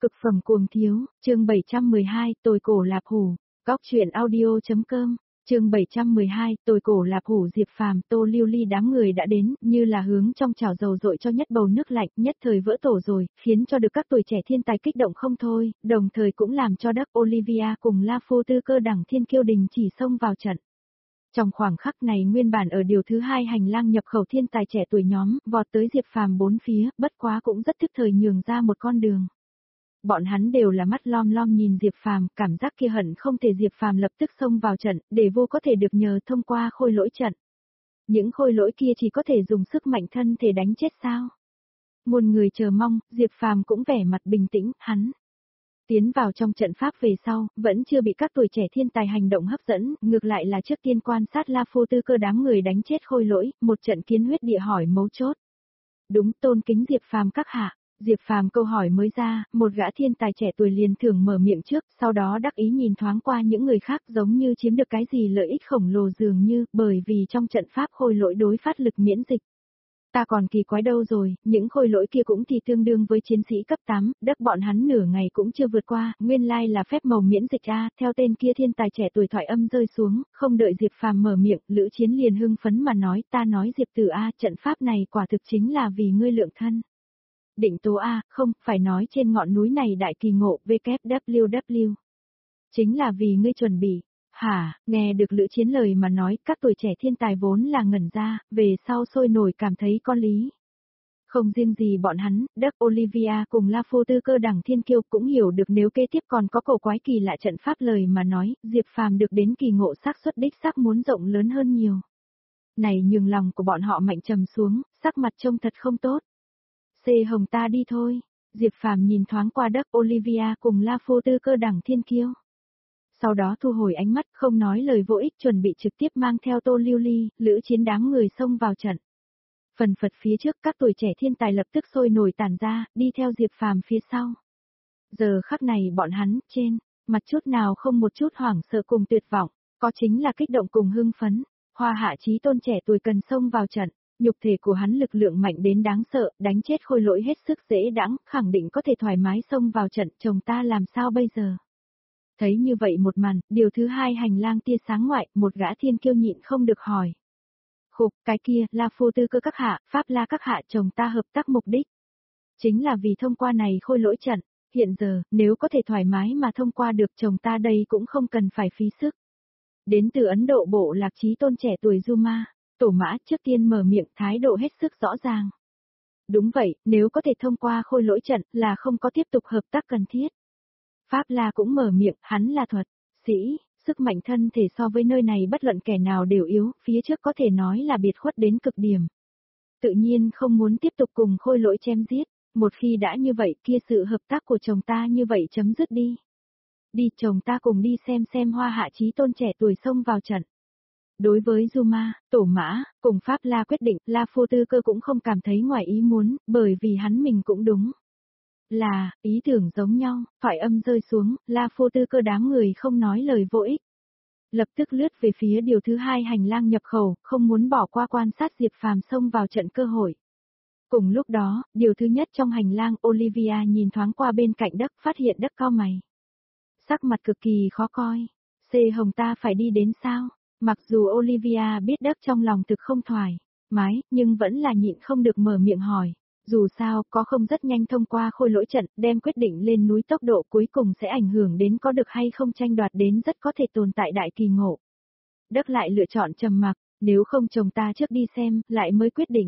Cực phẩm cuồng thiếu, chương 712, Tồi cổ lạp hủ, góc truyện audio.com, chương 712, Tồi cổ lạp hủ. Diệp Phàm, Tô Lưu Ly đám người đã đến, như là hướng trong chảo dầu dội cho nhất bầu nước lạnh, nhất thời vỡ tổ rồi, khiến cho được các tuổi trẻ thiên tài kích động không thôi, đồng thời cũng làm cho Đắc Olivia cùng La Phu Tư Cơ đẳng thiên kiêu đình chỉ xông vào trận. Trong khoảng khắc này nguyên bản ở điều thứ hai hành lang nhập khẩu thiên tài trẻ tuổi nhóm, vọt tới Diệp Phàm bốn phía, bất quá cũng rất thức thời nhường ra một con đường. Bọn hắn đều là mắt lom lom nhìn Diệp Phàm, cảm giác kia hận không thể Diệp Phàm lập tức xông vào trận, để vô có thể được nhờ thông qua khôi lỗi trận. Những khôi lỗi kia chỉ có thể dùng sức mạnh thân thể đánh chết sao? Muôn người chờ mong, Diệp Phàm cũng vẻ mặt bình tĩnh, hắn tiến vào trong trận pháp về sau, vẫn chưa bị các tuổi trẻ thiên tài hành động hấp dẫn, ngược lại là trước tiên quan sát La Phu Tư Cơ đám người đánh chết khôi lỗi, một trận kiến huyết địa hỏi mấu chốt. Đúng, tôn kính Diệp Phàm các hạ. Diệp Phàm câu hỏi mới ra, một gã thiên tài trẻ tuổi liền thường mở miệng trước, sau đó đắc ý nhìn thoáng qua những người khác giống như chiếm được cái gì lợi ích khổng lồ dường như, bởi vì trong trận pháp khôi lỗi đối phát lực miễn dịch. Ta còn kỳ quái đâu rồi, những khôi lỗi kia cũng thì tương đương với chiến sĩ cấp 8, đất bọn hắn nửa ngày cũng chưa vượt qua, nguyên lai là phép màu miễn dịch a. Theo tên kia thiên tài trẻ tuổi thoại âm rơi xuống, không đợi Diệp Phàm mở miệng, Lữ Chiến liền hưng phấn mà nói, ta nói Diệp Tử a, trận pháp này quả thực chính là vì ngươi lượng thân. Định tố a, không, phải nói trên ngọn núi này đại kỳ ngộ, WWW. Chính là vì ngươi chuẩn bị. Hả, nghe được Lữ Chiến lời mà nói, các tuổi trẻ thiên tài vốn là ngẩn ra, về sau sôi nổi cảm thấy có lý. Không riêng gì bọn hắn, Đắc Olivia cùng La Phu Tư Cơ đẳng thiên kiêu cũng hiểu được nếu kế tiếp còn có cổ quái kỳ lạ trận pháp lời mà nói, Diệp Phàm được đến kỳ ngộ xác suất đích xác muốn rộng lớn hơn nhiều. Này nhường lòng của bọn họ mạnh trầm xuống, sắc mặt trông thật không tốt. Xê Hồng ta đi thôi. Diệp Phàm nhìn thoáng qua Đắc Olivia cùng La Phu Tư Cơ đẳng thiên kiêu. Sau đó thu hồi ánh mắt, không nói lời vô ích, chuẩn bị trực tiếp mang theo Tô Lưu Ly, Lữ Chiến đám người xông vào trận. Phần phật phía trước các tuổi trẻ thiên tài lập tức sôi nổi tản ra, đi theo Diệp Phàm phía sau. Giờ khắc này bọn hắn, trên mặt chút nào không một chút hoảng sợ cùng tuyệt vọng, có chính là kích động cùng hưng phấn. Hoa Hạ Chí Tôn trẻ tuổi cần xông vào trận. Nhục thể của hắn lực lượng mạnh đến đáng sợ, đánh chết khôi lỗi hết sức dễ đãng, khẳng định có thể thoải mái xông vào trận, chồng ta làm sao bây giờ? Thấy như vậy một màn, điều thứ hai hành lang tia sáng ngoại, một gã thiên kiêu nhịn không được hỏi. Khục, cái kia, La Phu Tư Cơ các hạ, Pháp La các hạ, chồng ta hợp tác mục đích. Chính là vì thông qua này khôi lỗi trận, hiện giờ, nếu có thể thoải mái mà thông qua được chồng ta đây cũng không cần phải phí sức. Đến từ Ấn Độ bộ lạc Chí Tôn trẻ tuổi Zuma. Tổ Mã trước tiên mở miệng, thái độ hết sức rõ ràng. Đúng vậy, nếu có thể thông qua khôi lỗi trận là không có tiếp tục hợp tác cần thiết. Pháp La cũng mở miệng, hắn là thuật sĩ, sức mạnh thân thể so với nơi này bất luận kẻ nào đều yếu, phía trước có thể nói là biệt khuất đến cực điểm. Tự nhiên không muốn tiếp tục cùng khôi lỗi chém giết, một khi đã như vậy kia sự hợp tác của chồng ta như vậy chấm dứt đi. Đi chồng ta cùng đi xem Hoa Hạ Chí Tôn trẻ tuổi xông vào trận. Đối với Zuma, Tổ Mã, cùng Pháp La quyết định, La Phu Tư Cơ cũng không cảm thấy ngoài ý muốn, bởi vì hắn mình cũng đúng. Là, ý tưởng giống nhau, thoại âm rơi xuống, La Phu Tư Cơ đám người không nói lời vô ích. Lập tức lướt về phía điều thứ hai hành lang nhập khẩu, không muốn bỏ qua quan sát Diệp Phàm xông vào trận cơ hội. Cùng lúc đó, điều thứ nhất trong hành lang, Olivia nhìn thoáng qua bên cạnh Đắc, phát hiện Đắc cau mày. Sắc mặt cực kỳ khó coi. Xê Hồng ta phải đi đến sao? Mặc dù Olivia biết Đắc trong lòng thực không thoải mái, nhưng vẫn là nhịn không được mở miệng hỏi. Dù sao, có không rất nhanh thông qua khôi lỗi trận, đem quyết định lên núi tốc độ cuối cùng sẽ ảnh hưởng đến có được hay không tranh đoạt đến rất có thể tồn tại đại kỳ ngộ. Đắc lại lựa chọn trầm mặc, nếu không chồng ta trước đi xem, lại mới quyết định.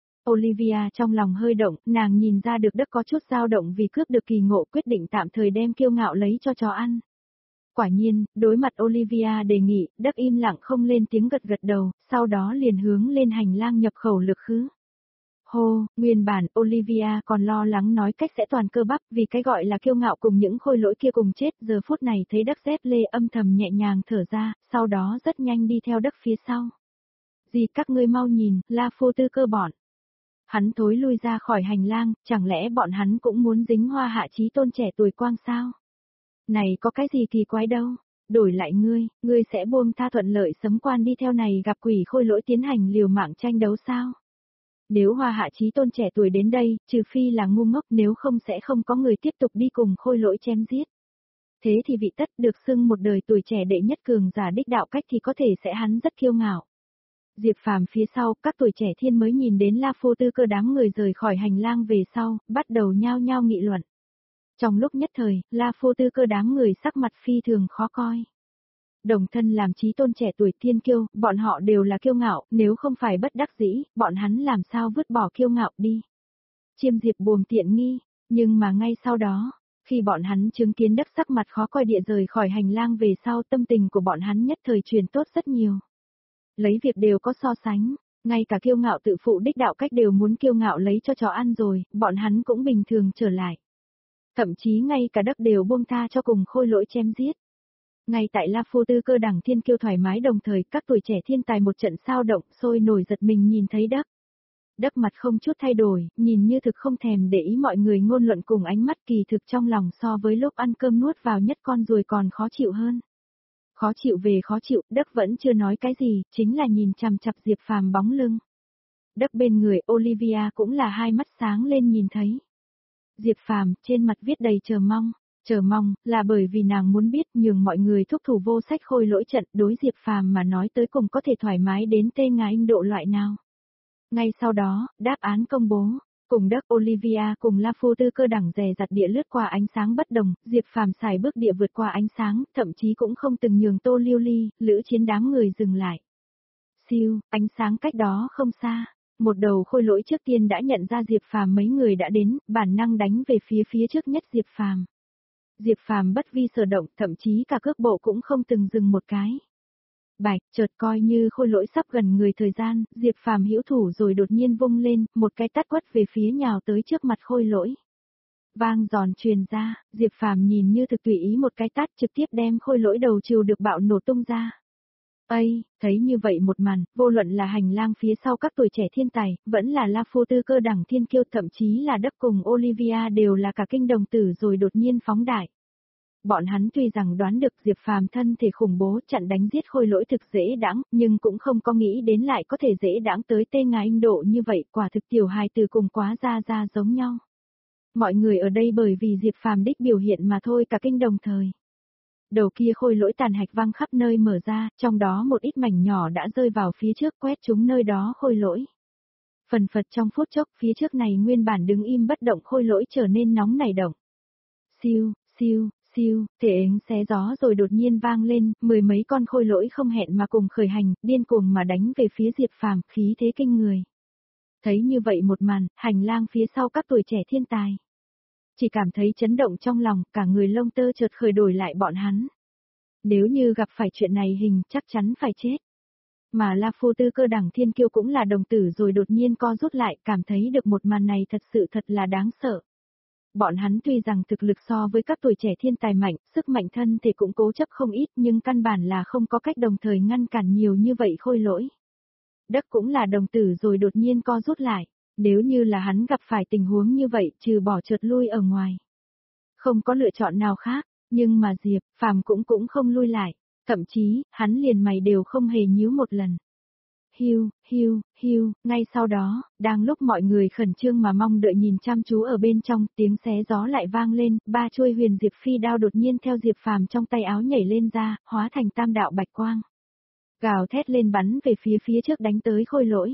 Olivia trong lòng hơi động, nàng nhìn ra được Đắc có chút dao động vì cướp được kỳ ngộ, quyết định tạm thời đem kiêu ngạo lấy cho chó ăn. Quả nhiên, đối mặt Olivia đề nghị, Đắc im lặng không lên tiếng gật gật đầu, sau đó liền hướng lên hành lang nhập khẩu lực khứ. Hô, nguyên bản Olivia còn lo lắng nói cách sẽ toàn cơ bắp vì cái gọi là kiêu ngạo cùng những khôi lỗi kia cùng chết, giờ phút này thấy Đắc dép lê âm thầm nhẹ nhàng thở ra, sau đó rất nhanh đi theo Đắc phía sau. Gì các ngươi mau nhìn, La Phu Tư Cơ bọn. Hắn thối lui ra khỏi hành lang, chẳng lẽ bọn hắn cũng muốn dính Hoa Hạ Chí Tôn trẻ tuổi quang sao? Này có cái gì kỳ quái đâu, đổi lại ngươi sẽ buông tha thuận lợi sấm quan đi theo này gặp quỷ khôi lỗi tiến hành liều mạng tranh đấu sao? Nếu Hoa Hạ Chí Tôn trẻ tuổi đến đây, trừ phi là ngu ngốc, nếu không sẽ không có người tiếp tục đi cùng Khôi Lỗi chém giết. Thế thì vị Tất được xưng một đời tuổi trẻ đệ nhất cường giả đích đạo cách thì có thể sẽ hắn rất kiêu ngạo. Diệp Phàm phía sau, các tuổi trẻ thiên mới nhìn đến La Phu Tư Cơ đám người rời khỏi hành lang về sau, bắt đầu nhao nhao nghị luận. Trong lúc nhất thời, La Phu Tư Cơ đám người sắc mặt phi thường khó coi. Đồng thân làm chí tôn trẻ tuổi thiên kiêu, bọn họ đều là kiêu ngạo, nếu không phải bất đắc dĩ, bọn hắn làm sao vứt bỏ kiêu ngạo đi. Chiêm Diệp buồm tiện nghi, nhưng mà ngay sau đó, khi bọn hắn chứng kiến Đất sắc mặt khó coi địa rời khỏi hành lang về sau, tâm tình của bọn hắn nhất thời chuyển tốt rất nhiều. Lấy việc đều có so sánh, ngay cả kiêu ngạo tự phụ đích đạo cách đều muốn kiêu ngạo lấy cho chó ăn rồi, bọn hắn cũng bình thường trở lại. Thậm chí ngay cả Đất đều buông tha cho cùng Khôi Lỗi chém giết. Ngay tại La Phu Tư Cơ đẳng thiên kiêu thoải mái đồng thời, các tuổi trẻ thiên tài một trận sao động sôi nổi giật mình nhìn thấy Đất. Đất mặt không chút thay đổi, nhìn như thực không thèm để ý mọi người ngôn luận cùng ánh mắt, kỳ thực trong lòng so với lúc ăn cơm nuốt vào nhất con ruồi còn khó chịu hơn. Khó chịu về khó chịu, Đất vẫn chưa nói cái gì, chính là nhìn chằm chằm Diệp Phàm bóng lưng. Đất bên người Olivia cũng là hai mắt sáng lên nhìn thấy. Diệp Phàm trên mặt viết đầy chờ mong là bởi vì nàng muốn biết nhường mọi người thúc thủ vô sách Khôi Lỗi trận, đối Diệp Phàm mà nói tới cùng có thể thoải mái đến tê ngà Anh độ loại nào. Ngay sau đó, đáp án công bố, cùng Đất Olivia cùng La Phu Tư Cơ đẳng dè dặt địa lướt qua ánh sáng bất đồng, Diệp Phàm xài bước địa vượt qua ánh sáng, thậm chí cũng không từng nhường Tô Liêu Ly, Lữ Chiến đám người dừng lại. Siêu, ánh sáng cách đó không xa, một đầu Khôi Lỗi trước tiên đã nhận ra Diệp Phàm mấy người đã đến, bản năng đánh về phía trước nhất Diệp Phàm. Diệp Phàm bất vi sở động, thậm chí cả cước bộ cũng không từng dừng một cái. Bạch, chợt coi như Khôi Lỗi sắp gần người thời gian, Diệp Phàm hữu thủ rồi đột nhiên vung lên, một cái tát quất về phía nhào tới trước mặt Khôi Lỗi. Vang giòn truyền ra, Diệp Phàm nhìn như thực tùy ý một cái tát trực tiếp đem Khôi Lỗi đầu trừ được bạo nổ tung ra. Ây, thấy như vậy một màn, vô luận là hành lang phía sau các tuổi trẻ thiên tài, vẫn là La Phu Tư Cơ đẳng thiên kiêu, thậm chí là Đất cùng Olivia đều là cả kinh đồng tử rồi đột nhiên phóng đại. Bọn hắn tuy rằng đoán được Diệp Phàm thân thể khủng bố chặn đánh giết Khôi Lỗi thực dễ đãng, nhưng cũng không có nghĩ đến lại có thể dễ đãng tới tê ngà Anh độ như vậy, quả thực tiểu hài từ cùng quá ra giống nhau. Mọi người ở đây bởi vì Diệp Phàm đích biểu hiện mà thôi cả kinh đồng thời. Đầu kia Khôi Lỗi tàn hạch văng khắp nơi mở ra, trong đó một ít mảnh nhỏ đã rơi vào phía trước quét trúng nơi đó Khôi Lỗi. Phần phật trong phút chốc phía trước này nguyên bản đứng im bất động Khôi Lỗi trở nên nóng nảy động. Siêu, thể ứng xé gió rồi đột nhiên vang lên, mười mấy con Khôi Lỗi không hẹn mà cùng khởi hành, điên cuồng mà đánh về phía Diệp Phàm, khí thế kinh người. Thấy như vậy một màn, hành lang phía sau các tuổi trẻ thiên tài. Chỉ cảm thấy chấn động trong lòng, cả người lông tơ chợt khởi đổi lại bọn hắn. Nếu như gặp phải chuyện này hình chắc chắn phải chết. Mà La Phu Tư Cơ đẳng thiên kiêu cũng là đồng tử rồi đột nhiên co rút lại, cảm thấy được một màn này thật sự thật là đáng sợ. Bọn hắn tuy rằng thực lực so với các tuổi trẻ thiên tài mạnh, sức mạnh thân thể cũng cố chấp không ít nhưng căn bản là không có cách đồng thời ngăn cản nhiều như vậy Khôi Lỗi. Đất cũng là đồng tử rồi đột nhiên co rút lại, nếu như là hắn gặp phải tình huống như vậy trừ bỏ trượt lui ở ngoài. Không có lựa chọn nào khác, nhưng mà Diệp Phàm cũng không lui lại, thậm chí, hắn liền mày đều không hề nhíu một lần. Hiu, ngay sau đó, đang lúc mọi người khẩn trương mà mong đợi nhìn chăm chú ở bên trong, tiếng xé gió lại vang lên, ba chuôi huyền diệp phi đao đột nhiên theo Diệp Phàm trong tay áo nhảy lên ra, hóa thành tam đạo bạch quang. Gào thét lên bắn về phía trước đánh tới Khôi Lỗi.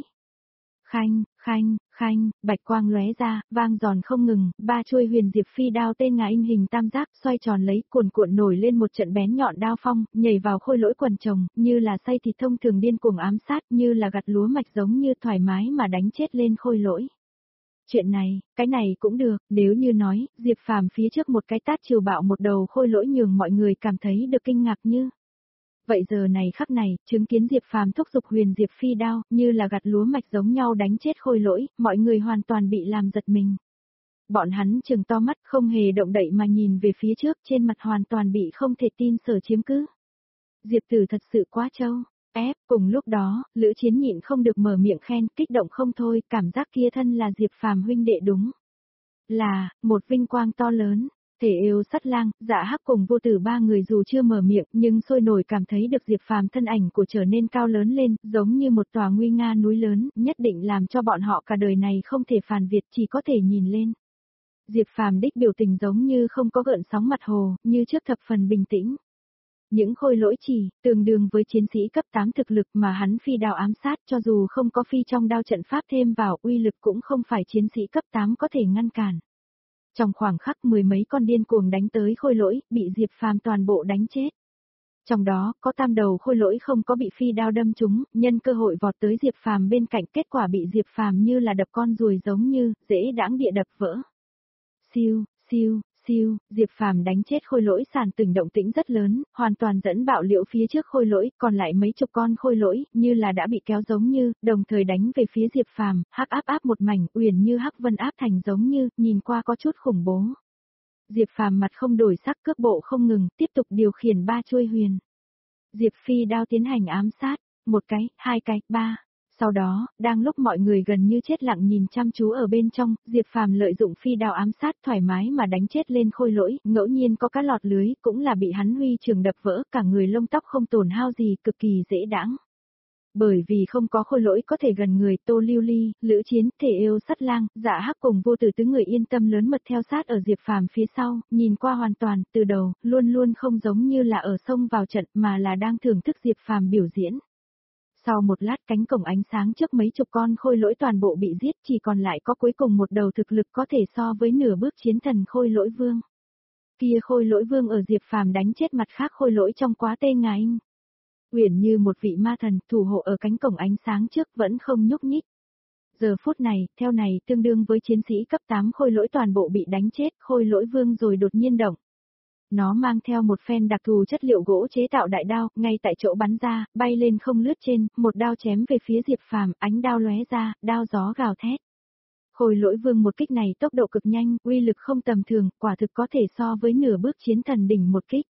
Khanh, bạch quang lóe ra, vang giòn không ngừng, ba chuôi huyền diệp phi đao tên ngà in hình tam giác xoay tròn lấy, cuộn nổi lên một trận bén nhọn đao phong, nhảy vào Khôi Lỗi quần chồng, như là xay thịt thông thường điên cuồng ám sát, như là gặt lúa mạch giống như thoải mái mà đánh chết lên Khôi Lỗi. Chuyện này, cái này cũng được, nếu như nói, Diệp Phàm phía trước một cái tát trừ bạo một đầu Khôi Lỗi nhường mọi người cảm thấy được kinh ngạc như. Vậy giờ này khắc này, chứng kiến Diệp Phàm thúc giục huyền diệp phi đao, như là gặt lúa mạch giống nhau đánh chết Khôi Lỗi, mọi người hoàn toàn bị làm giật mình. Bọn hắn trừng to mắt không hề động đậy mà nhìn về phía trước, trên mặt hoàn toàn bị không thể tin sở chiếm cứ. Diệp Tử thật sự quá trâu. Cùng lúc đó, Lữ Chiến nhịn không được mở miệng khen, kích động không thôi, cảm giác kia thân là Diệp Phàm huynh đệ đúng. Là, một vinh quang to lớn. Thể yêu sắt lang, Dạ Hắc cùng Vô Tử ba người dù chưa mở miệng nhưng sôi nổi cảm thấy được Diệp Phàm thân ảnh của trở nên cao lớn lên, giống như một tòa nguy nga núi lớn, nhất định làm cho bọn họ cả đời này không thể phàn việt, chỉ có thể nhìn lên. Diệp Phàm đích biểu tình giống như không có gợn sóng mặt hồ, như trước thập phần bình tĩnh. Những khôi lỗi chỉ, tương đương với chiến sĩ cấp 8 thực lực mà hắn phi đao ám sát, cho dù không có phi trong đao trận pháp thêm vào, uy lực cũng không phải chiến sĩ cấp 8 có thể ngăn cản. Trong khoảng khắc mười mấy con điên cuồng đánh tới khôi lỗi, bị Diệp Phàm toàn bộ đánh chết. Trong đó, có tam đầu khôi lỗi không có bị phi đao đâm trúng, nhân cơ hội vọt tới Diệp Phàm bên cạnh, kết quả bị Diệp Phàm như là đập con ruồi giống như, dễ đãng địa đập vỡ. Siêu, siêu, siêu, Diệp Phàm đánh chết khôi lỗi sàn từng động tĩnh rất lớn, hoàn toàn dẫn bạo liễu phía trước khôi lỗi, còn lại mấy chục con khôi lỗi, như là đã bị kéo giống như, đồng thời đánh về phía Diệp Phàm, hắc áp áp một mảnh, uyển như hắc vân áp thành giống như, nhìn qua có chút khủng bố. Diệp Phàm mặt không đổi sắc, cước bộ không ngừng, tiếp tục điều khiển ba chuôi huyền. Diệp Phi đao tiến hành ám sát, một cái, hai cái, ba. Sau đó, đang lúc mọi người gần như chết lặng nhìn chăm chú ở bên trong, Diệp Phàm lợi dụng phi đao ám sát thoải mái mà đánh chết lên khôi lỗi, ngẫu nhiên có cá lọt lưới, cũng là bị hắn huy trường đập vỡ, cả người lông tóc không tổn hao gì, cực kỳ dễ đãng. Bởi vì không có khôi lỗi có thể gần người, Tô Lưu Ly, Lữ Chiến, Thể Yêu Sắt Lang, Dạ Hắc cùng Vô Tử tứ người yên tâm lớn mật theo sát ở Diệp Phàm phía sau, nhìn qua hoàn toàn, từ đầu, luôn luôn không giống như là ở sông vào trận mà là đang thưởng thức Diệp Phàm biểu diễn. Sau một lát cánh cổng ánh sáng trước mấy chục con khôi lỗi toàn bộ bị giết, chỉ còn lại có cuối cùng một đầu thực lực có thể so với nửa bước chiến thần khôi lỗi vương. Kia khôi lỗi vương ở Diệp Phàm đánh chết mặt khác khôi lỗi trong quá tê ngài. Uyển như một vị ma thần, thủ hộ ở cánh cổng ánh sáng trước vẫn không nhúc nhích. Giờ phút này, theo này tương đương với chiến sĩ cấp 8 khôi lỗi toàn bộ bị đánh chết, khôi lỗi vương rồi đột nhiên động. Nó mang theo một phen đặc thù chất liệu gỗ chế tạo đại đao, ngay tại chỗ bắn ra, bay lên không lướt trên, một đao chém về phía Diệp Phàm, ánh đao lóe ra, đao gió gào thét. Khôi lỗi vương một kích này tốc độ cực nhanh, uy lực không tầm thường, quả thực có thể so với nửa bước chiến thần đỉnh một kích.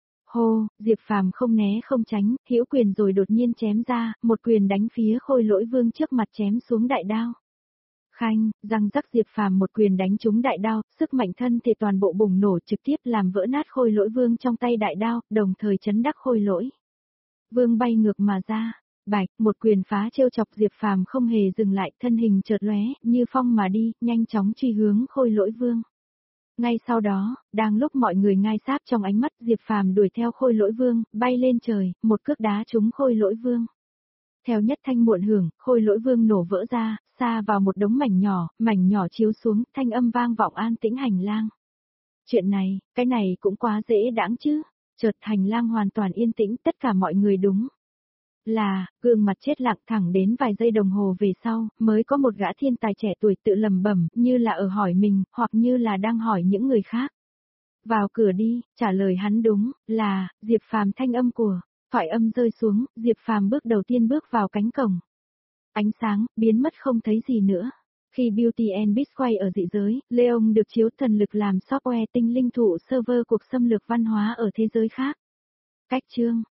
Hô, Diệp Phàm không né không tránh, hữu quyền rồi đột nhiên chém ra, một quyền đánh phía khôi lỗi vương trước mặt chém xuống đại đao. Khanh, răng rắc Diệp Phàm một quyền đánh trúng đại đao, sức mạnh thân thể toàn bộ bùng nổ trực tiếp làm vỡ nát khôi lỗi vương trong tay đại đao, đồng thời chấn đắc khôi lỗi. Vương bay ngược mà ra, bạch, một quyền phá trêu chọc Diệp Phàm không hề dừng lại, thân hình chợt lóe, như phong mà đi, nhanh chóng truy hướng khôi lỗi vương. Ngay sau đó, đang lúc mọi người ngai sáp trong ánh mắt, Diệp Phàm đuổi theo khôi lỗi vương, bay lên trời, một cước đá trúng khôi lỗi vương. Theo nhất thanh muộn hưởng, khôi lỗi vương nổ vỡ ra, xa vào một đống mảnh nhỏ chiếu xuống, thanh âm vang vọng an tĩnh hành lang. Chuyện này, cái này cũng quá dễ đãng chứ. Chợt hành lang hoàn toàn yên tĩnh, tất cả mọi người đúng là, gương mặt chết lặng thẳng đến vài giây đồng hồ về sau, mới có một gã thiên tài trẻ tuổi tự lầm bẩm, như là ở hỏi mình, hoặc như là đang hỏi những người khác. Vào cửa đi, trả lời hắn đúng, là, Diệp Phàm thanh âm của, thoại âm rơi xuống, Diệp Phàm bước đầu tiên bước vào cánh cổng. Ánh sáng, biến mất không thấy gì nữa. Khi Beauty and Beast quay ở dị giới, Leon được chiếu thần lực làm software tinh linh thụ server cuộc xâm lược văn hóa ở thế giới khác. Cách chương